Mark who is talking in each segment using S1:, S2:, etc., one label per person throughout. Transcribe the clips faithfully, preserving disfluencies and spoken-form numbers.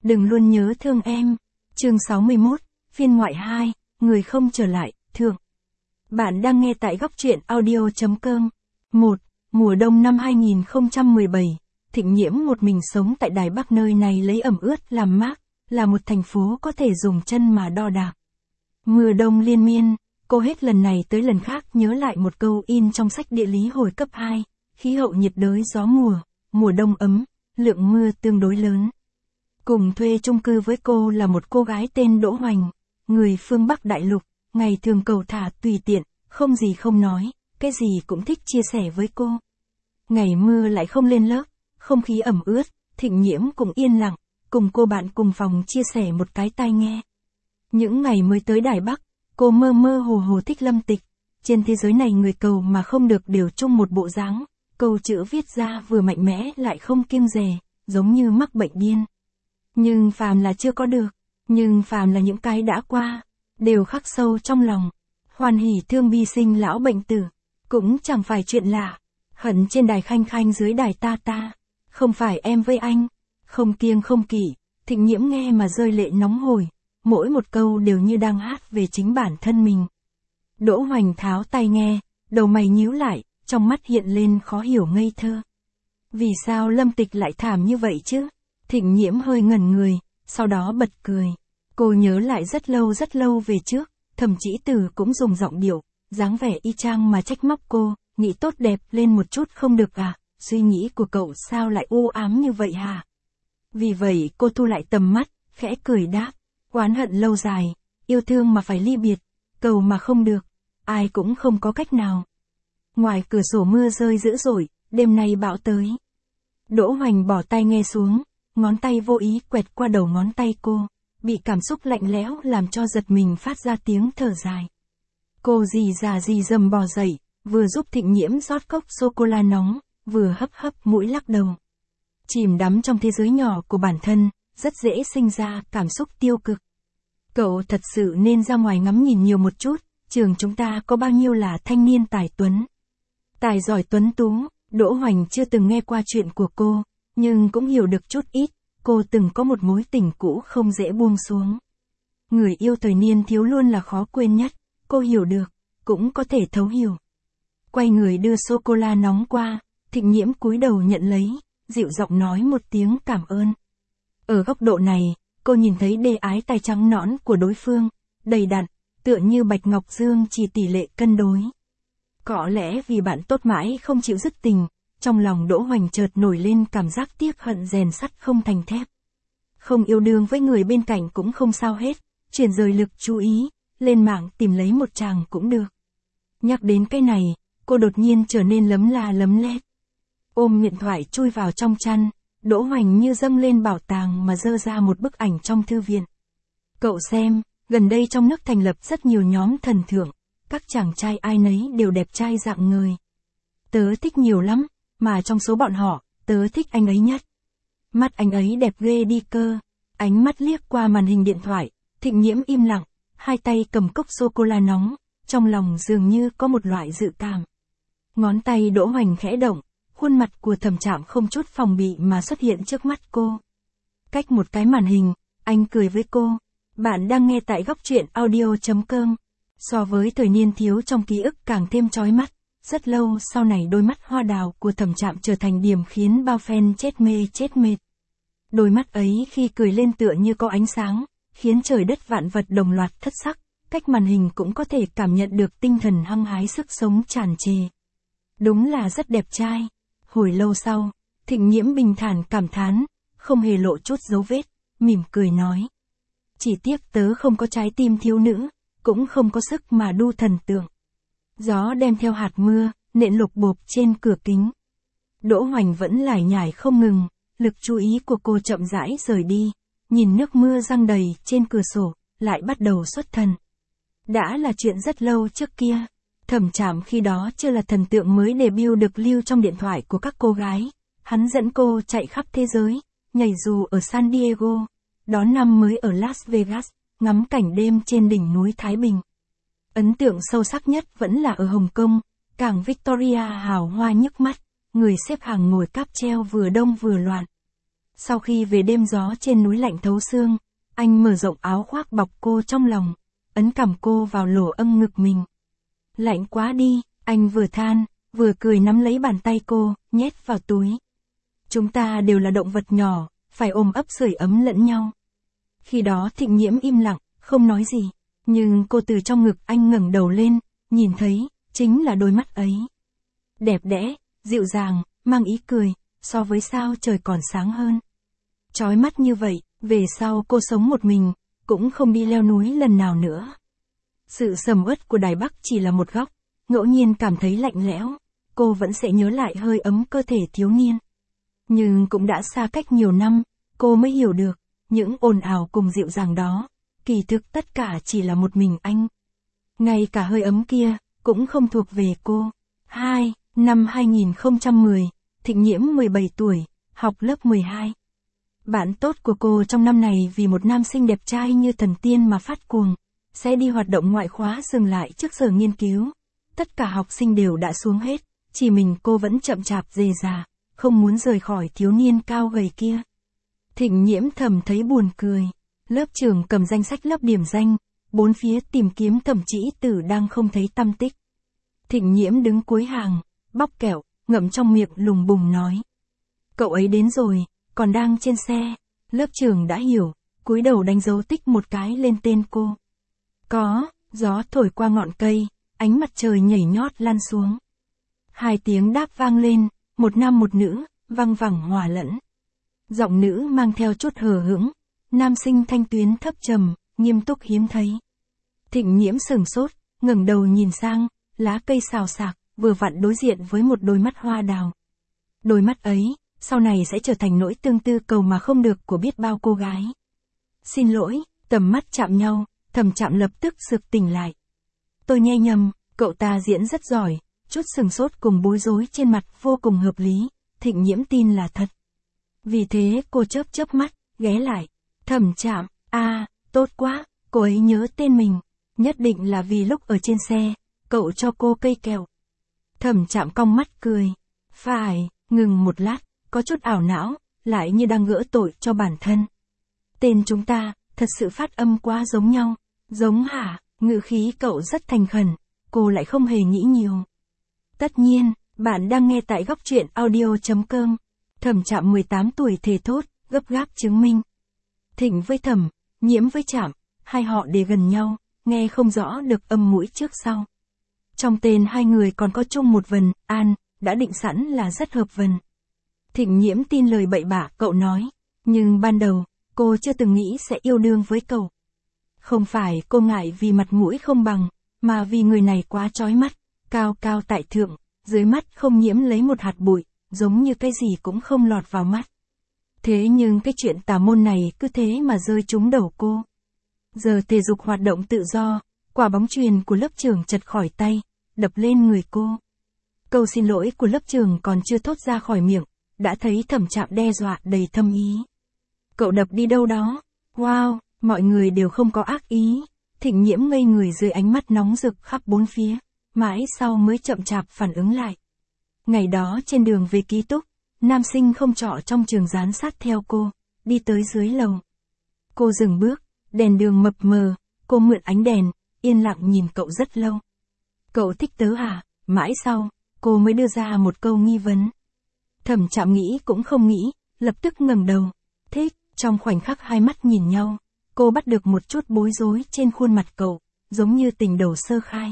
S1: đừng luôn nhớ thương em. Chương sáu mươi mốt, phiên ngoại hai, người không trở lại, thượng. Bạn đang nghe tại góc truyện audio chấm com. một. Mùa đông năm hai nghìn không trăm mười bảy, Thịnh Nhiễm một mình sống tại Đài Bắc, nơi này lấy ẩm ướt làm mát, là một thành phố có thể dùng chân mà đo đạc. Mưa đông liên miên, cô hết lần này tới lần khác nhớ lại một câu in trong sách địa lý hồi cấp hai, khí hậu nhiệt đới gió mùa, mùa đông ấm, lượng mưa tương đối lớn. Cùng thuê chung cư với cô là một cô gái tên Đỗ Hoành, người phương Bắc Đại Lục, ngày thường cầu thả tùy tiện, không gì không nói, cái gì cũng thích chia sẻ với cô. Ngày mưa lại không lên lớp, không khí ẩm ướt, Thịnh Nhiễm cũng yên lặng, cùng cô bạn cùng phòng chia sẻ một cái tai nghe. Những ngày mới tới Đài Bắc, cô mơ mơ hồ hồ thích Lâm Tịch. Trên thế giới này người cầu mà không được đều chung một bộ dáng, câu chữ viết ra vừa mạnh mẽ lại không kiêng dè, giống như mắc bệnh điên. Nhưng phàm là chưa có được, nhưng phàm là những cái đã qua, đều khắc sâu trong lòng. Hoan hỉ thương bi sinh lão bệnh tử, cũng chẳng phải chuyện lạ. Hận trên đài khanh khanh dưới đài ta ta, không phải em với anh, không kiêng không kỵ. Thịnh Nhiễm nghe mà rơi lệ nóng hổi, mỗi một câu đều như đang hát về chính bản thân mình. Đỗ Hoành tháo tai nghe, đầu mày nhíu lại, trong mắt hiện lên khó hiểu ngây thơ. Vì sao Lâm Tịch lại thảm như vậy chứ? Thịnh Nhiễm hơi ngẩn người, sau đó bật cười. Cô nhớ lại rất lâu rất lâu về trước, Thẩm Chỉ Tử cũng dùng giọng điệu, dáng vẻ y chang mà trách móc cô, nghĩ tốt đẹp lên một chút không được à, suy nghĩ của cậu sao lại u ám như vậy hả? Vì vậy cô thu lại tầm mắt, khẽ cười đáp, oán hận lâu dài, yêu thương mà phải ly biệt, cầu mà không được, ai cũng không có cách nào. Ngoài cửa sổ mưa rơi dữ dội, đêm nay bão tới. Đỗ Hoành bỏ tai nghe xuống, ngón tay vô ý quẹt qua đầu ngón tay cô, bị cảm xúc lạnh lẽo làm cho giật mình phát ra tiếng thở dài. Cô rì rà rì rầm bò dậy, vừa giúp Thịnh Nhiễm rót cốc sô-cô-la nóng, vừa hấp hấp mũi lắc đầu. Chìm đắm trong thế giới nhỏ của bản thân, rất dễ sinh ra cảm xúc tiêu cực. Cậu thật sự nên ra ngoài ngắm nhìn nhiều một chút, trường chúng ta có bao nhiêu là thanh niên tài tuấn. Tài giỏi tuấn tú, Đỗ Hoành chưa từng nghe qua chuyện của cô, nhưng cũng hiểu được chút ít, cô từng có một mối tình cũ không dễ buông xuống. Người yêu thời niên thiếu luôn là khó quên nhất, cô hiểu được, cũng có thể thấu hiểu. Quay người đưa sô-cô-la nóng qua, Thịnh Nhiễm cúi đầu nhận lấy, dịu giọng nói một tiếng cảm ơn. Ở góc độ này, cô nhìn thấy đê ái tay trắng nõn của đối phương, đầy đặn, tựa như bạch ngọc dương chỉ tỷ lệ cân đối. Có lẽ vì bạn tốt mãi không chịu dứt tình, trong lòng Đỗ Hoành chợt nổi lên cảm giác tiếc hận rèn sắt không thành thép. Không yêu đương với người bên cạnh cũng không sao hết, chuyển rời lực chú ý, lên mạng tìm lấy một chàng cũng được. Nhắc đến cái này, cô đột nhiên trở nên lấm la lấm lét. Ôm điện thoại chui vào trong chăn, Đỗ Hoành như dâng lên bảo tàng mà dơ ra một bức ảnh trong thư viện. Cậu xem, gần đây trong nước thành lập rất nhiều nhóm thần thượng, các chàng trai ai nấy đều đẹp trai dạng người. Tớ thích nhiều lắm, mà trong số bọn họ, tớ thích anh ấy nhất. Mắt anh ấy đẹp ghê đi cơ. Ánh mắt liếc qua màn hình điện thoại, Thịnh Nhiễm im lặng, hai tay cầm cốc sô-cô-la nóng, trong lòng dường như có một loại dự cảm. Ngón tay Đỗ Hoành khẽ động, khuôn mặt của Thẩm Trạm không chút phòng bị mà xuất hiện trước mắt cô. Cách một cái màn hình, anh cười với cô. Bạn đang nghe tại góc truyện audio chấm com. So với thời niên thiếu trong ký ức càng thêm chói mắt, rất lâu sau này đôi mắt hoa đào của Thẩm Trạm trở thành điểm khiến bao fan chết mê chết mệt. Đôi mắt ấy khi cười lên tựa như có ánh sáng, khiến trời đất vạn vật đồng loạt thất sắc, cách màn hình cũng có thể cảm nhận được tinh thần hăng hái sức sống tràn trề. Đúng là rất đẹp trai. Hồi lâu sau, Thịnh Nhiễm bình thản cảm thán, không hề lộ chút dấu vết, mỉm cười nói. Chỉ tiếc tớ không có trái tim thiếu nữ, cũng không có sức mà đu thần tượng. Gió đem theo hạt mưa, nện lục bộp trên cửa kính. Đỗ Hoành vẫn lải nhải không ngừng, lực chú ý của cô chậm rãi rời đi, nhìn nước mưa giăng đầy trên cửa sổ, lại bắt đầu xuất thần. Đã là chuyện rất lâu trước kia. Thẩm Trạm khi đó chưa là thần tượng mới debut được lưu trong điện thoại của các cô gái. Hắn dẫn cô chạy khắp thế giới, nhảy dù ở San Diego, đón năm mới ở Las Vegas, ngắm cảnh đêm trên đỉnh núi Thái Bình. Ấn tượng sâu sắc nhất vẫn là ở Hồng Kông, cảng Victoria hào hoa nhức mắt, người xếp hàng ngồi cáp treo vừa đông vừa loạn. Sau khi về đêm gió trên núi lạnh thấu xương, anh mở rộng áo khoác bọc cô trong lòng, ấn cằm cô vào lỗ âm ngực mình. Lạnh quá đi, anh vừa than, vừa cười nắm lấy bàn tay cô, nhét vào túi. Chúng ta đều là động vật nhỏ, phải ôm ấp sưởi ấm lẫn nhau. Khi đó Thịnh Nhiễm im lặng, không nói gì, nhưng cô từ trong ngực anh ngẩng đầu lên, nhìn thấy, chính là đôi mắt ấy. Đẹp đẽ, dịu dàng, mang ý cười, so với sao trời còn sáng hơn. Chói mắt như vậy, về sau cô sống một mình, cũng không đi leo núi lần nào nữa. Sự sầm uất của Đài Bắc chỉ là một góc, ngẫu nhiên cảm thấy lạnh lẽo, cô vẫn sẽ nhớ lại hơi ấm cơ thể thiếu niên. Nhưng cũng đã xa cách nhiều năm, cô mới hiểu được, những ồn ào cùng dịu dàng đó, kỳ thực tất cả chỉ là một mình anh. Ngay cả hơi ấm kia, cũng không thuộc về cô. hai. Năm hai nghìn không trăm mười, Thịnh Nhiễm mười bảy tuổi, học lớp mười hai. Bạn tốt của cô trong năm này vì một nam sinh đẹp trai như thần tiên mà phát cuồng, sẽ đi hoạt động ngoại khóa dừng lại trước giờ nghiên cứu. Tất cả học sinh đều đã xuống hết, chỉ mình cô vẫn chậm chạp dề dà, không muốn rời khỏi thiếu niên cao gầy kia. Thịnh Nhiễm thầm thấy buồn cười. Lớp trưởng cầm danh sách lớp điểm danh, bốn phía tìm kiếm Thẩm Chỉ Tử đang không thấy tăm tích. Thịnh Nhiễm đứng cuối hàng, bóc kẹo, ngậm trong miệng lùng bùng nói. Cậu ấy đến rồi, còn đang trên xe. Lớp trưởng đã hiểu, cúi đầu đánh dấu tích một cái lên tên cô. Có, gió thổi qua ngọn cây, ánh mặt trời nhảy nhót lan xuống. Hai tiếng đáp vang lên, một nam một nữ, văng vẳng hòa lẫn. Giọng nữ mang theo chút hờ hững, nam sinh thanh tuyến thấp trầm, nghiêm túc hiếm thấy. Thịnh Nhiễm sửng sốt, ngẩng đầu nhìn sang, lá cây xào xạc, vừa vặn đối diện với một đôi mắt hoa đào. Đôi mắt ấy, sau này sẽ trở thành nỗi tương tư cầu mà không được của biết bao cô gái. Xin lỗi, tầm mắt chạm nhau, Thẩm Trạm lập tức sực tỉnh lại. Tôi nghe nhầm, cậu ta diễn rất giỏi, chút sừng sốt cùng bối rối trên mặt vô cùng hợp lý, Thịnh Nhiễm tin là thật. Vì thế cô chớp chớp mắt, ghé lại. Thẩm Trạm, à, tốt quá, cô ấy nhớ tên mình, nhất định là vì lúc ở trên xe, cậu cho cô cây kẹo. Thẩm Trạm cong mắt cười. Phải, ngừng một lát, có chút ảo não, lại như đang gỡ tội cho bản thân. Tên chúng ta, thật sự phát âm quá giống nhau. Giống hả? Ngữ khí cậu rất thành khẩn, cô lại không hề nghĩ nhiều. Tất nhiên, bạn đang nghe tại góc truyện audio chấm com. Thẩm Trạm mười tám tuổi thề thốt, gấp gáp chứng minh. Thịnh với Thẩm, Nhiễm với Trạm, hai họ để gần nhau, nghe không rõ được âm mũi trước sau. Trong tên hai người còn có chung một vần, An, đã định sẵn là rất hợp vần. Thịnh Nhiễm tin lời bậy bạ cậu nói, nhưng ban đầu, cô chưa từng nghĩ sẽ yêu đương với cậu. Không phải cô ngại vì mặt mũi không bằng, mà vì người này quá chói mắt, cao cao tại thượng, dưới mắt không nhiễm lấy một hạt bụi, giống như cái gì cũng không lọt vào mắt. Thế nhưng cái chuyện tà môn này cứ thế mà rơi trúng đầu cô. Giờ thể dục hoạt động tự do, quả bóng chuyền của lớp trưởng chật khỏi tay, đập lên người cô. Câu xin lỗi của lớp trưởng còn chưa thốt ra khỏi miệng, đã thấy Thẩm Trạm đe dọa đầy thâm ý. Cậu đập đi đâu đó? Wow, mọi người đều không có ác ý. Thịnh Nhiễm ngây người dưới ánh mắt nóng rực khắp bốn phía, mãi sau mới chậm chạp phản ứng lại. Ngày đó trên đường về ký túc, nam sinh không trọ trong trường dán sát theo cô, đi tới dưới lầu. Cô dừng bước, đèn đường mập mờ, cô mượn ánh đèn, yên lặng nhìn cậu rất lâu. Cậu thích tớ à? Mãi sau, cô mới đưa ra một câu nghi vấn. Thẩm Trạm nghĩ cũng không nghĩ, lập tức ngẩng đầu. Thích, trong khoảnh khắc hai mắt nhìn nhau, cô bắt được một chút bối rối trên khuôn mặt cậu, giống như tình đầu sơ khai.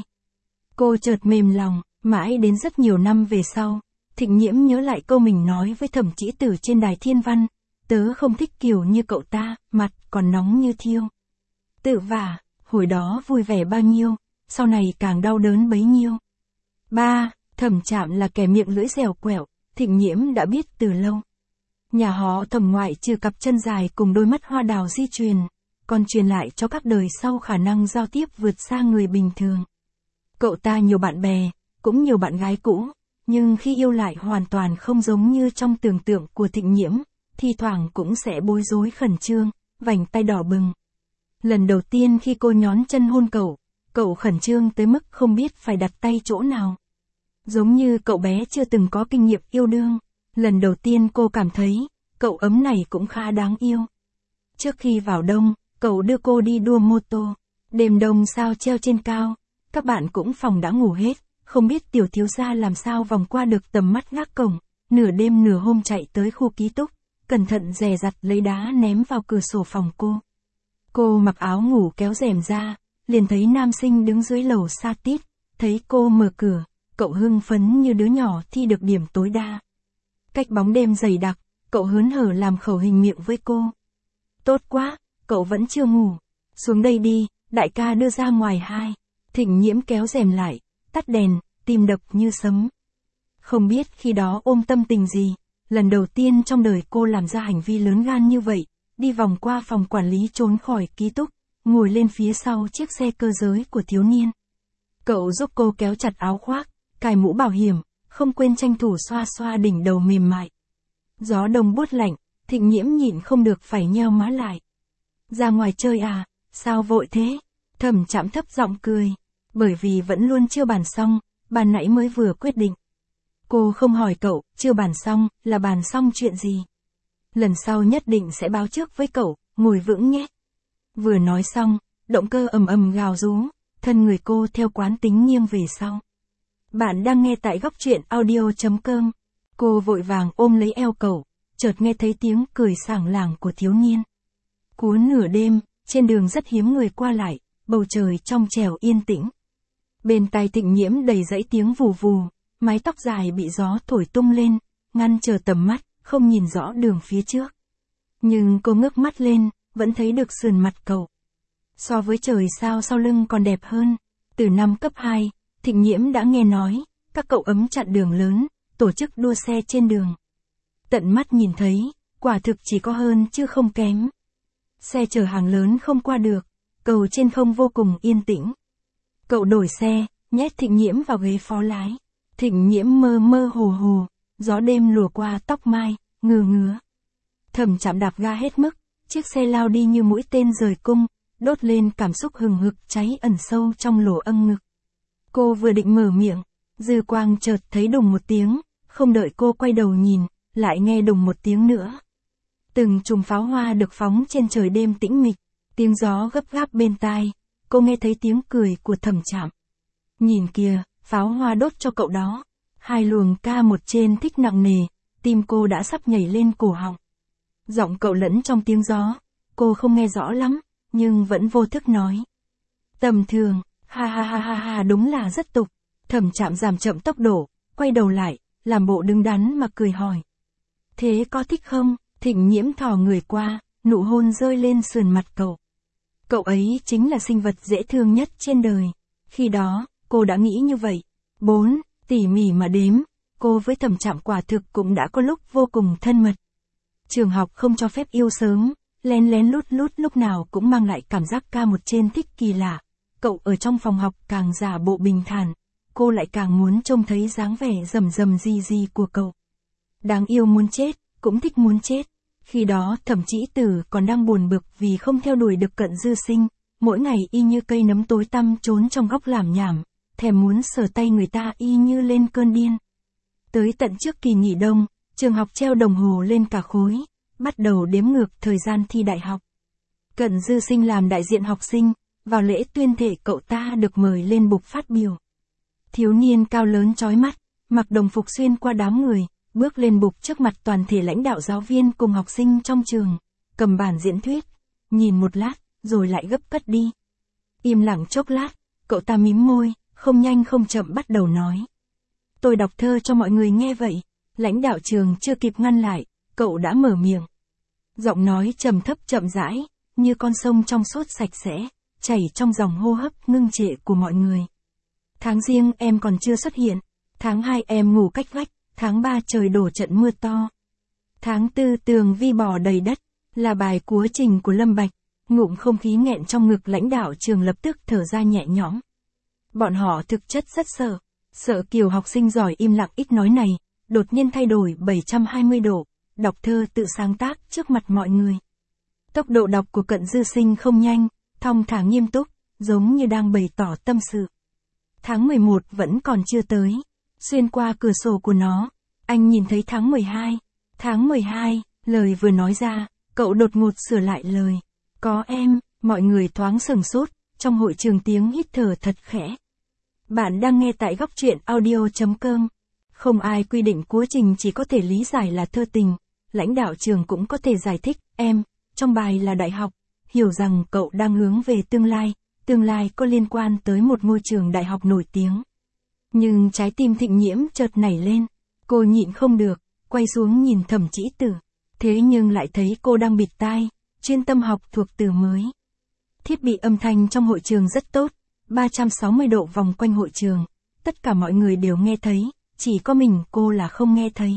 S1: Cô chợt mềm lòng, mãi đến rất nhiều năm về sau, Thịnh Nhiễm nhớ lại câu mình nói với Thẩm Chỉ Tử trên đài Thiên Văn, tớ không thích kiểu như cậu ta, mặt còn nóng như thiêu. Tự vả, hồi đó vui vẻ bao nhiêu, sau này càng đau đớn bấy nhiêu. Ba, Thẩm Trạm là kẻ miệng lưỡi dẻo quẹo, Thịnh Nhiễm đã biết từ lâu. Nhà họ Thẩm ngoại trừ cặp chân dài cùng đôi mắt hoa đào di truyền, còn truyền lại cho các đời sau khả năng giao tiếp vượt xa người bình thường. Cậu ta nhiều bạn bè, cũng nhiều bạn gái cũ, nhưng khi yêu lại hoàn toàn không giống như trong tưởng tượng của Thịnh Nhiễm, thi thoảng cũng sẽ bối rối khẩn trương, vành tay đỏ bừng. Lần đầu tiên khi cô nhón chân hôn cậu, cậu khẩn trương tới mức không biết phải đặt tay chỗ nào. Giống như cậu bé chưa từng có kinh nghiệm yêu đương, lần đầu tiên cô cảm thấy, cậu ấm này cũng khá đáng yêu. Trước khi vào đông, cậu đưa cô đi đua mô tô. Đêm đông sao treo trên cao, các bạn cũng phòng đã ngủ hết, không biết tiểu thiếu gia làm sao vòng qua được tầm mắt gác cổng, nửa đêm nửa hôm chạy tới khu ký túc, cẩn thận dè dặt lấy đá ném vào cửa sổ phòng cô. Cô mặc áo ngủ kéo rèm ra, liền thấy nam sinh đứng dưới lầu xa tít, thấy cô mở cửa, cậu hưng phấn như đứa nhỏ thi được điểm tối đa. Cách bóng đêm dày đặc, cậu hớn hở làm khẩu hình miệng với cô. Tốt quá, cậu vẫn chưa ngủ. Xuống đây đi, đại ca đưa ra ngoài hai. Thịnh Nhiễm kéo rèm lại, tắt đèn, tim đập như sấm. Không biết khi đó ôm tâm tình gì, lần đầu tiên trong đời cô làm ra hành vi lớn gan như vậy, đi vòng qua phòng quản lý trốn khỏi ký túc, ngồi lên phía sau chiếc xe cơ giới của thiếu niên. Cậu giúp cô kéo chặt áo khoác, cài mũ bảo hiểm, không quên tranh thủ xoa xoa đỉnh đầu mềm mại. Gió đông buốt lạnh, Thịnh Nhiễm nhịn không được phải nheo má lại. Ra ngoài chơi à, sao vội thế? Thẩm Trạm thấp giọng cười, bởi vì vẫn luôn chưa bàn xong, bàn nãy mới vừa quyết định. Cô không hỏi cậu, chưa bàn xong, là bàn xong chuyện gì? Lần sau nhất định sẽ báo trước với cậu, ngồi vững nhé. Vừa nói xong, động cơ ầm ầm gào rú, thân người cô theo quán tính nghiêng về sau. Bạn đang nghe tại góc truyện audio chấm com. Cô vội vàng ôm lấy eo cậu, chợt nghe thấy tiếng cười sảng lảng của thiếu niên. Cúa nửa đêm, trên đường rất hiếm người qua lại, bầu trời trong trẻo yên tĩnh. Bên tai Thịnh Nhiễm đầy dãy tiếng vù vù, mái tóc dài bị gió thổi tung lên, ngăn trở tầm mắt, không nhìn rõ đường phía trước. Nhưng cô ngước mắt lên, vẫn thấy được sườn mặt cậu. So với trời sao sau lưng còn đẹp hơn. Từ năm cấp hai, Thịnh Nhiễm đã nghe nói, các cậu ấm chặn đường lớn, tổ chức đua xe trên đường. Tận mắt nhìn thấy, quả thực chỉ có hơn chứ không kém. Xe chở hàng lớn không qua được, cầu trên không vô cùng yên tĩnh. Cậu đổi xe, nhét Thịnh Nhiễm vào ghế phó lái. Thịnh Nhiễm mơ mơ hồ hồ, gió đêm lùa qua tóc mai, ngừa ngứa. Thẩm Trạm đạp ga hết mức, chiếc xe lao đi như mũi tên rời cung, đốt lên cảm xúc hừng hực cháy ẩn sâu trong lỗ âng ngực. Cô vừa định mở miệng, dư quang chợt thấy đùng một tiếng, không đợi cô quay đầu nhìn, lại nghe đùng một tiếng nữa. Từng chùm pháo hoa được phóng trên trời đêm tĩnh mịch, tiếng gió gấp gáp bên tai, cô nghe thấy tiếng cười của Thẩm Trạm. Nhìn kìa, pháo hoa đốt cho cậu đó. Hai luồng ca một trên thích nặng nề, tim cô đã sắp nhảy lên cổ họng. Giọng cậu lẫn trong tiếng gió, cô không nghe rõ lắm, nhưng vẫn vô thức nói. Tầm thường, ha ha ha ha ha đúng là rất tục. Thẩm Trạm giảm chậm tốc độ, quay đầu lại, làm bộ đứng đắn mà cười hỏi. Thế có thích không? Thịnh Nhiễm thò người qua, nụ hôn rơi lên sườn mặt cậu. Cậu ấy chính là sinh vật dễ thương nhất trên đời. Khi đó, cô đã nghĩ như vậy. Bốn, tỉ mỉ mà đếm, cô với Thẩm Trạm quả thực cũng đã có lúc vô cùng thân mật. Trường học không cho phép yêu sớm, lén lén lút lút lúc nào cũng mang lại cảm giác ca một trên thích kỳ lạ. Cậu ở trong phòng học càng giả bộ bình thản, cô lại càng muốn trông thấy dáng vẻ rầm rầm gì gì của cậu. Đáng yêu muốn chết, cũng thích muốn chết. Khi đó Thẩm Chỉ Tử còn đang buồn bực vì không theo đuổi được Cận Dư Sinh, mỗi ngày y như cây nấm tối tăm trốn trong góc làm nhảm, thèm muốn sờ tay người ta y như lên cơn điên. Tới tận trước kỳ nghỉ đông, trường học treo đồng hồ lên cả khối, bắt đầu đếm ngược thời gian thi đại học. Cận Dư Sinh làm đại diện học sinh, vào lễ tuyên thệ cậu ta được mời lên bục phát biểu. Thiếu niên cao lớn chói mắt, mặc đồng phục xuyên qua đám người, bước lên bục trước mặt toàn thể lãnh đạo giáo viên cùng học sinh trong trường, cầm bản diễn thuyết, nhìn một lát, rồi lại gấp cất đi. Im lặng chốc lát, cậu ta mím môi, không nhanh không chậm bắt đầu nói. Tôi đọc thơ cho mọi người nghe vậy. Lãnh đạo trường chưa kịp ngăn lại, cậu đã mở miệng. Giọng nói trầm thấp chậm rãi, như con sông trong suốt sạch sẽ, chảy trong dòng hô hấp ngưng trệ của mọi người. Tháng Giêng em còn chưa xuất hiện, tháng hai em ngủ cách vách, tháng ba trời đổ trận mưa to. Tháng tư tường vi bò đầy đất, là bài cúa trình của Lâm Bạch. Ngụm không khí nghẹn trong ngực lãnh đạo trường lập tức thở ra nhẹ nhõm. Bọn họ thực chất rất sợ, sợ kiểu học sinh giỏi im lặng ít nói này, đột nhiên thay đổi bảy trăm hai mươi độ, đọc thơ tự sáng tác trước mặt mọi người. Tốc độ đọc của Cận Dư Sinh không nhanh, thong thả nghiêm túc, giống như đang bày tỏ tâm sự. Tháng mười một vẫn còn chưa tới, xuyên qua cửa sổ của nó, anh nhìn thấy tháng mười hai. Tháng mười hai Lời vừa nói ra, cậu đột ngột sửa lại lời. Có em, mọi người thoáng sừng sốt, trong hội trường tiếng hít thở thật khẽ. Bạn đang nghe tại góc truyện audio.com. Không ai quy định quá trình chỉ có thể lý giải là thơ tình, lãnh đạo trường cũng có thể giải thích, em, trong bài là đại học, hiểu rằng cậu đang hướng về tương lai, tương lai có liên quan tới một ngôi trường đại học nổi tiếng. Nhưng trái tim Thịnh Nhiễm chợt nảy lên, cô nhịn không được, quay xuống nhìn Thẩm Chỉ Tử, thế nhưng lại thấy cô đang bịt tai, chuyên tâm học thuộc từ mới. Thiết bị âm thanh trong hội trường rất tốt, ba trăm sáu mươi độ vòng quanh hội trường, tất cả mọi người đều nghe thấy, chỉ có mình cô là không nghe thấy.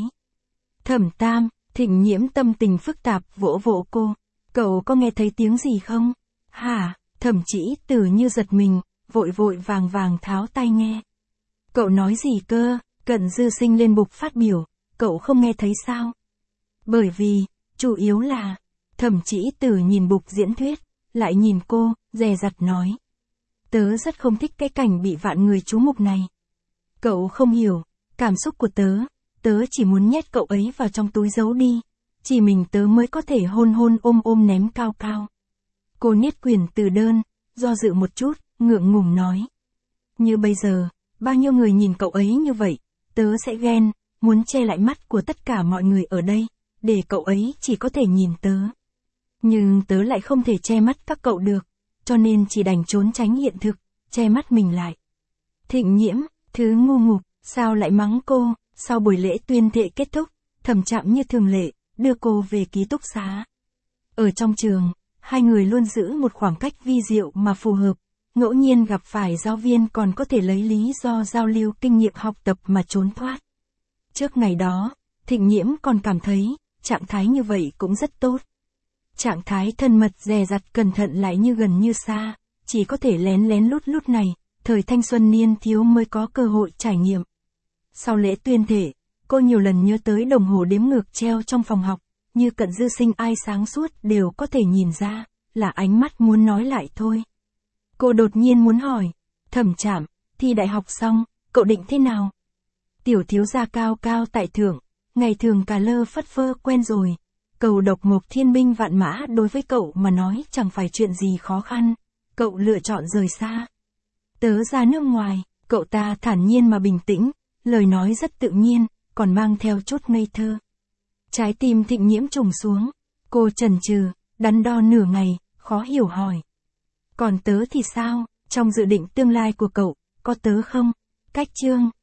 S1: Thẩm Tam, Thịnh Nhiễm tâm tình phức tạp vỗ vỗ cô, cậu có nghe thấy tiếng gì không? Hả? Thẩm Chỉ Tử như giật mình, vội vội vàng vàng tháo tai nghe. Cậu nói gì cơ? Cận Dư Sinh lên bục phát biểu, cậu không nghe thấy sao? Bởi vì, chủ yếu là, Thẩm Chỉ Tử nhìn bục diễn thuyết, lại nhìn cô, dè dặt nói. Tớ rất không thích cái cảnh bị vạn người chú mục này. Cậu không hiểu, cảm xúc của tớ, tớ chỉ muốn nhét cậu ấy vào trong túi giấu đi, chỉ mình tớ mới có thể hôn hôn ôm ôm ném cao cao. Cô niết quyền từ đơn, do dự một chút, ngượng ngùng nói. Như bây giờ, bao nhiêu người nhìn cậu ấy như vậy, tớ sẽ ghen, muốn che lại mắt của tất cả mọi người ở đây, để cậu ấy chỉ có thể nhìn tớ. Nhưng tớ lại không thể che mắt các cậu được, cho nên chỉ đành trốn tránh hiện thực, che mắt mình lại. Thịnh Nhiễm, thứ ngu ngục, sao lại mắng cô? Sau buổi lễ tuyên thệ kết thúc, Thẩm Trạm như thường lệ, đưa cô về ký túc xá. Ở trong trường, hai người luôn giữ một khoảng cách vi diệu mà phù hợp, ngẫu nhiên gặp phải giáo viên còn có thể lấy lý do giao lưu kinh nghiệm học tập mà trốn thoát. Trước ngày đó, Thịnh Nhiễm còn cảm thấy, trạng thái như vậy cũng rất tốt. Trạng thái thân mật dè dặt cẩn thận lại như gần như xa, chỉ có thể lén lén lút lút này, thời thanh xuân niên thiếu mới có cơ hội trải nghiệm. Sau lễ tuyên thệ, cô nhiều lần nhớ tới đồng hồ đếm ngược treo trong phòng học, như Cận Dư Sinh ai sáng suốt đều có thể nhìn ra, là ánh mắt muốn nói lại thôi. Cô đột nhiên muốn hỏi, Thẩm Trạm, thi đại học xong, cậu định thế nào? Tiểu thiếu gia cao cao tại thượng, ngày thường cà lơ phất phơ quen rồi, cầu độc mộc thiên binh vạn mã đối với cậu mà nói chẳng phải chuyện gì khó khăn, cậu lựa chọn rời xa. Tớ ra nước ngoài, cậu ta thản nhiên mà bình tĩnh, lời nói rất tự nhiên, còn mang theo chút ngây thơ. Trái tim Thịnh Nhiễm trùng xuống, cô chần chừ, đắn đo nửa ngày, khó hiểu hỏi. Còn tớ thì sao, trong dự định tương lai của cậu, có tớ không? Cách chương,